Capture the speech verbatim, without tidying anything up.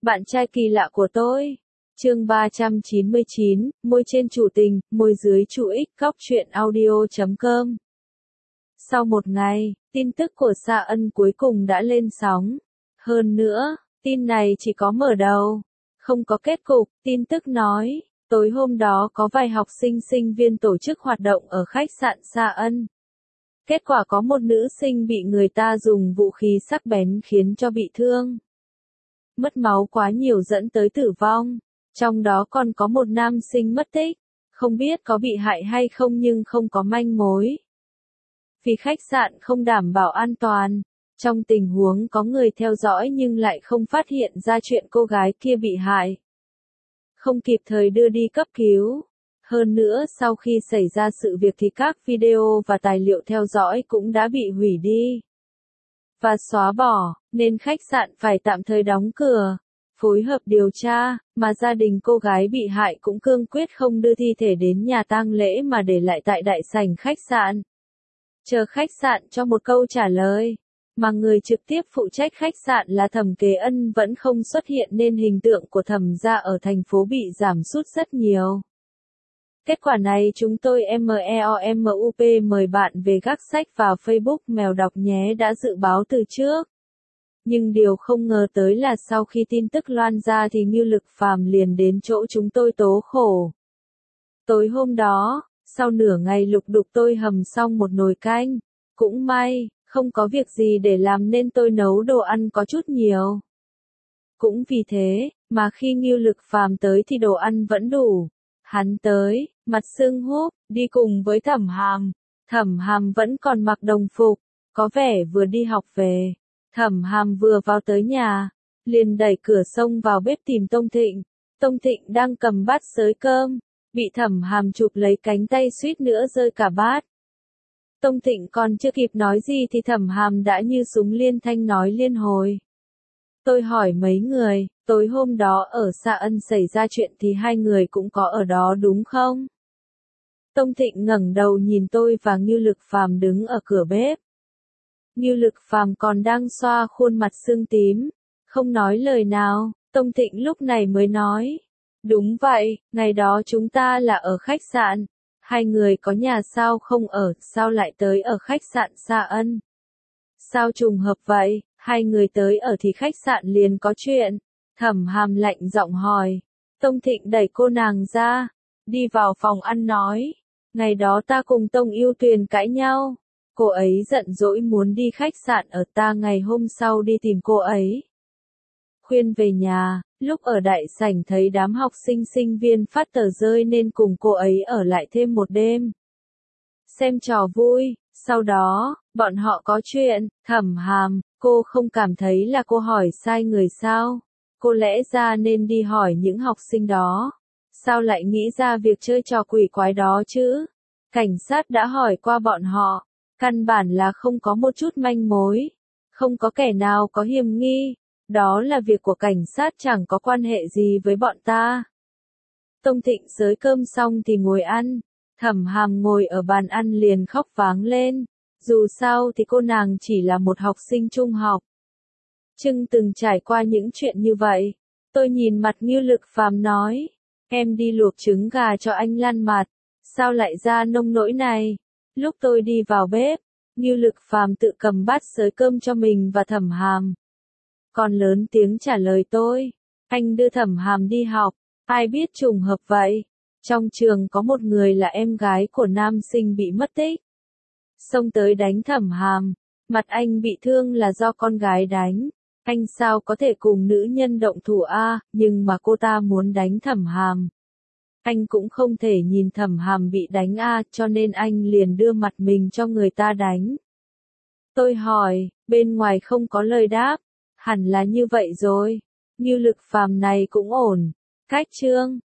Bạn trai kỳ lạ của tôi. Chương ba trăm chín mươi chín, môi trên chủ tình, môi dưới chủ ích, góc truyện audio chấm com. Sau một ngày, tin tức của Sa Ân cuối cùng đã lên sóng. Hơn nữa, tin này chỉ có mở đầu, không có kết cục. Tin tức nói, tối hôm đó có vài học sinh sinh viên tổ chức hoạt động ở khách sạn Sa Ân. Kết quả có một nữ sinh bị người ta dùng vũ khí sắc bén khiến cho bị thương. Mất máu quá nhiều dẫn tới tử vong. Trong đó còn có một nam sinh mất tích. Không biết có bị hại hay không nhưng không có manh mối. Vì khách sạn không đảm bảo an toàn. Trong tình huống có người theo dõi nhưng lại không phát hiện ra chuyện cô gái kia bị hại. Không kịp thời đưa đi cấp cứu. Hơn nữa sau khi xảy ra sự việc thì các video và tài liệu theo dõi cũng đã bị hủy đi và xóa bỏ, nên khách sạn phải tạm thời đóng cửa, phối hợp điều tra, mà gia đình cô gái bị hại cũng cương quyết không đưa thi thể đến nhà tang lễ mà để lại tại đại sảnh khách sạn. Chờ khách sạn cho một câu trả lời, mà người trực tiếp phụ trách khách sạn là Thẩm Kế Ân vẫn không xuất hiện nên hình tượng của Thẩm gia ở thành phố bị giảm sút rất nhiều. Kết quả này chúng tôi MEOMUP mời bạn về gác sách vào Facebook Mèo đọc nhé đã dự báo từ trước. Nhưng điều không ngờ tới là sau khi tin tức loan ra thì Ngưu Lực Phàm liền đến chỗ chúng tôi tố khổ. Tối hôm đó, sau nửa ngày lục đục tôi hầm xong một nồi canh. Cũng may, không có việc gì để làm nên tôi nấu đồ ăn có chút nhiều. Cũng vì thế, mà khi Ngưu Lực Phàm tới thì đồ ăn vẫn đủ. Hắn tới, mặt sưng húp, đi cùng với Thẩm Hàm. Thẩm Hàm vẫn còn mặc đồng phục, có vẻ vừa đi học về. Thẩm Hàm vừa vào tới nhà, liền đẩy cửa xông vào bếp tìm Tông Thịnh. Tông Thịnh đang cầm bát xới cơm, bị Thẩm Hàm chụp lấy cánh tay suýt nữa rơi cả bát. Tông Thịnh còn chưa kịp nói gì thì Thẩm Hàm đã như súng liên thanh nói liên hồi. Tôi hỏi mấy người, tối hôm đó ở Sa Ân xảy ra chuyện thì hai người cũng có ở đó đúng không? Tông Thịnh ngẩng đầu nhìn tôi và Ngưu Lực Phàm đứng ở cửa bếp. Ngưu Lực Phàm còn đang xoa khuôn mặt sưng tím, không nói lời nào. Tông Thịnh lúc này mới nói, đúng vậy, ngày đó chúng ta là ở khách sạn. Hai người có nhà sao không ở, sao lại tới ở khách sạn Sa Ân? Sao trùng hợp vậy, hai người tới ở thì khách sạn liền có chuyện. Thẩm Hàm lạnh giọng hỏi. Tông Thịnh đẩy cô nàng ra, đi vào phòng ăn nói, ngày đó ta cùng Tông Yêu Tuyền cãi nhau. Cô ấy giận dỗi muốn đi khách sạn ở ta ngày hôm sau đi tìm cô ấy. Khuyên về nhà, lúc ở đại sảnh thấy đám học sinh sinh viên phát tờ rơi nên cùng cô ấy ở lại thêm một đêm. Xem trò vui, sau đó, bọn họ có chuyện. Thẩm Hàm, cô không cảm thấy là cô hỏi sai người sao? Cô lẽ ra nên đi hỏi những học sinh đó. Sao lại nghĩ ra việc chơi trò quỷ quái đó chứ? Cảnh sát đã hỏi qua bọn họ. Căn bản là không có một chút manh mối. Không có kẻ nào có hiểm nghi. Đó là việc của cảnh sát chẳng có quan hệ gì với bọn ta. Tông Thịnh xới cơm xong thì ngồi ăn. Thẩm Hàm ngồi ở bàn ăn liền khóc váng lên. Dù sao thì cô nàng chỉ là một học sinh trung học. Chưng từng trải qua những chuyện như vậy. Tôi nhìn mặt Ngưu Lực Phàm nói, em đi luộc trứng gà cho anh Lan mặt. Sao lại ra nông nỗi này? Lúc tôi đi vào bếp, Ngưu Lực Phàm tự cầm bát xới cơm cho mình và Thẩm Hàm. Còn lớn tiếng trả lời tôi, anh đưa Thẩm Hàm đi học, ai biết trùng hợp vậy. Trong trường có một người là em gái của nam sinh bị mất tích. Xông tới đánh Thẩm Hàm, mặt anh bị thương là do con gái đánh. Anh sao có thể cùng nữ nhân động thủ a, nhưng mà cô ta muốn đánh Thẩm Hàm. Anh cũng không thể nhìn Thẩm Hàm bị đánh a, cho nên anh liền đưa mặt mình cho người ta đánh. Tôi hỏi, bên ngoài không có lời đáp, hẳn là như vậy rồi. Ngưu Lực Phàm này cũng ổn. Cách chương